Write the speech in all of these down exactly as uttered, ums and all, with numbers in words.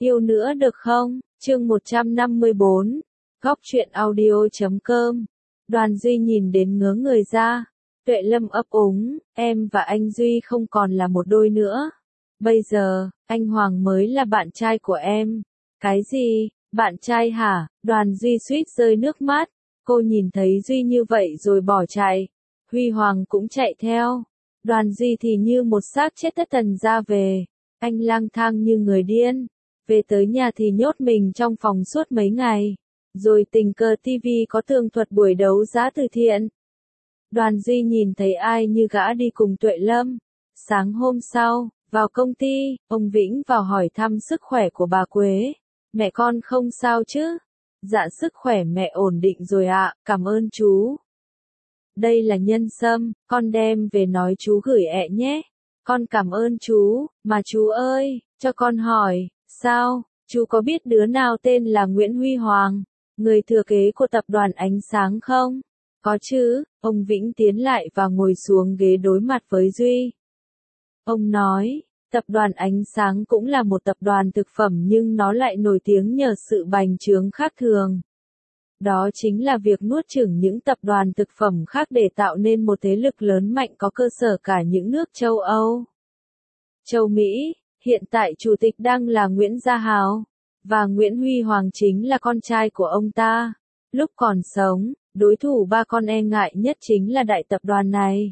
Yêu nữa được không? Chương một trăm năm mươi bốn. Góc truyện audio chấm com. Đoàn Duy nhìn đến ngớ người ra. Tuệ Lâm ấp úng, em và anh Duy không còn là một đôi nữa. Bây giờ, anh Hoàng mới là bạn trai của em. Cái gì? Bạn trai hả? Đoàn Duy suýt rơi nước mắt. Cô nhìn thấy Duy như vậy rồi bỏ chạy. Huy Hoàng cũng chạy theo. Đoàn Duy thì như một xác chết thất thần ra về. Anh lang thang như người điên. Về tới nhà thì nhốt mình trong phòng suốt mấy ngày. Rồi tình cờ ti vi có tường thuật buổi đấu giá từ thiện. Đoàn Duy nhìn thấy ai như gã đi cùng Tuệ Lâm. Sáng hôm sau, vào công ty, ông Vĩnh vào hỏi thăm sức khỏe của bà Quế. Mẹ con không sao chứ? Dạ sức khỏe mẹ ổn định rồi ạ, cảm ơn chú. Đây là nhân sâm, con đem về nói chú gửi ẹ nhé. Con cảm ơn chú, mà chú ơi, cho con hỏi, sao, chú có biết đứa nào tên là Nguyễn Huy Hoàng, người thừa kế của tập đoàn Ánh Sáng không? Có chứ, ông Vĩnh tiến lại và ngồi xuống ghế đối mặt với Duy. Ông nói, tập đoàn Ánh Sáng cũng là một tập đoàn thực phẩm nhưng nó lại nổi tiếng nhờ sự bành trướng khác thường. Đó chính là việc nuốt chửng những tập đoàn thực phẩm khác để tạo nên một thế lực lớn mạnh có cơ sở cả những nước châu Âu, châu Mỹ. Hiện tại chủ tịch đang là Nguyễn Gia Hào, và Nguyễn Huy Hoàng chính là con trai của ông ta. Lúc còn sống, đối thủ ba con e ngại nhất chính là đại tập đoàn này.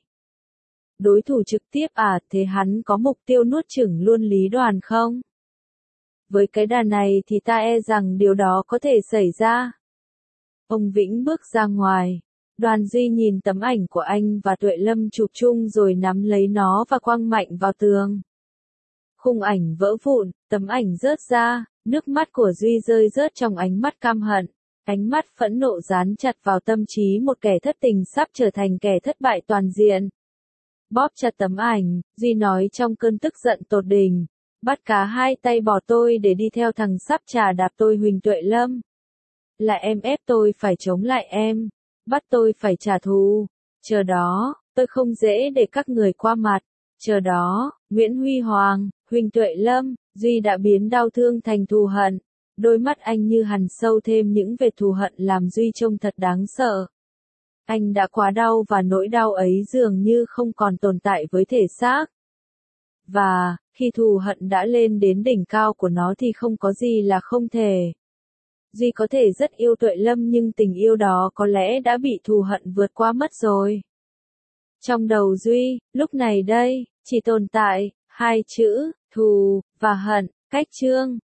Đối thủ trực tiếp à, thế hắn có mục tiêu nuốt chửng luôn Lý Đoàn không? Với cái đà này thì ta e rằng điều đó có thể xảy ra. Ông Vĩnh bước ra ngoài. Đoàn Duy nhìn tấm ảnh của anh và Tuệ Lâm chụp chung rồi nắm lấy nó và quăng mạnh vào tường. Khung ảnh vỡ vụn, tấm ảnh rớt ra, nước mắt của Duy rơi rớt trong ánh mắt căm hận. Ánh mắt phẫn nộ dán chặt vào tâm trí một kẻ thất tình sắp trở thành kẻ thất bại toàn diện. Bóp chặt tấm ảnh, Duy nói trong cơn tức giận tột đỉnh. Bắt cá hai tay bỏ tôi để đi theo thằng sắp chà đạp tôi Huỳnh Tuệ Lâm. Là em ép tôi phải chống lại em. Bắt tôi phải trả thù. Chờ đó, tôi không dễ để các người qua mặt. Chờ đó, Nguyễn Huy Hoàng, Huỳnh Tuệ Lâm, Duy đã biến đau thương thành thù hận. Đôi mắt anh như hằn sâu thêm những vệt thù hận làm Duy trông thật đáng sợ. Anh đã quá đau và nỗi đau ấy dường như không còn tồn tại với thể xác. Và, khi thù hận đã lên đến đỉnh cao của nó thì không có gì là không thể. Duy có thể rất yêu Tuệ Lâm nhưng tình yêu đó có lẽ đã bị thù hận vượt qua mất rồi. Trong đầu Duy, lúc này đây, chỉ tồn tại hai chữ, thù và hận. Cách chương